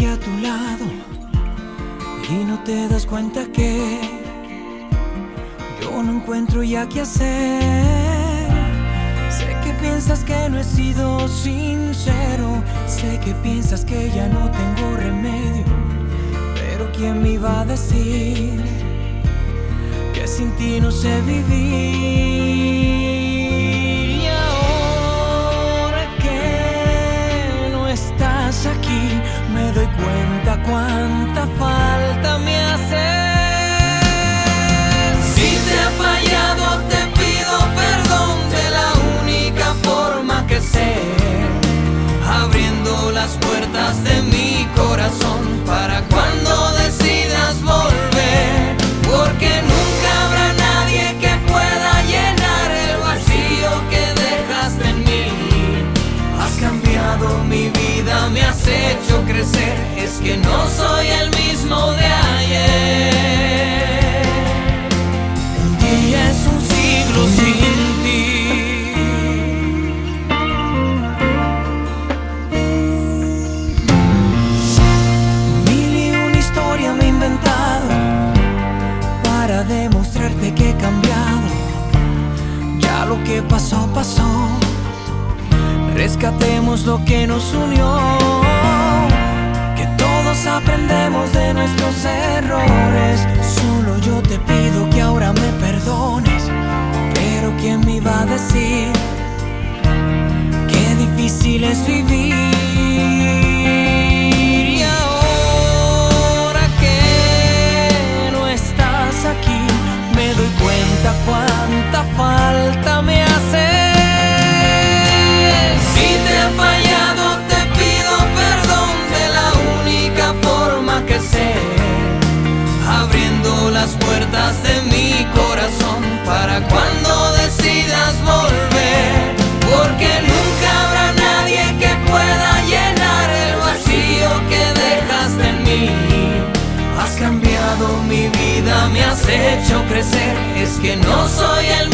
aquí a tu lado y no te das cuenta que yo no encuentro ya qué hacer. Sé que piensas que no he sido sincero, sé que piensas que ya no tengo remedio, pero ¿quién me iba a decir que sin ti no sé vivir? Y ahora que no estás aquí, me doy cuenta cuánta falta me hace. Si te ha fallado, te pido perdón de la única forma que sé, abriendo las puertas de mi corazón para cuando decidas volver, porque nunca habrá nadie que pueda llenar el vacío que dejaste en mí. Has cambiado mi vida, me has hecho crecer, es que no soy el mismo de ayer. Un día es un siglo sin ti. Mil y una historia me he inventado para demostrarte que he cambiado. Ya lo que pasó, pasó. Rescatemos lo que nos unió, que todos aprendemos de nuestros errores. Solo yo te pido que ahora me perdones, pero ¿quién me iba a decir qué difícil es vivir? Y ahora que no estás aquí, me doy cuenta cuánta falta me hace. Si te he fallado, te pido perdón de la única forma que sé, abriendo las puertas de mi corazón para cuando decidas volver, porque nunca habrá nadie que pueda llenar el vacío que dejaste en mí. Has cambiado mi vida, me has hecho crecer, es que no soy el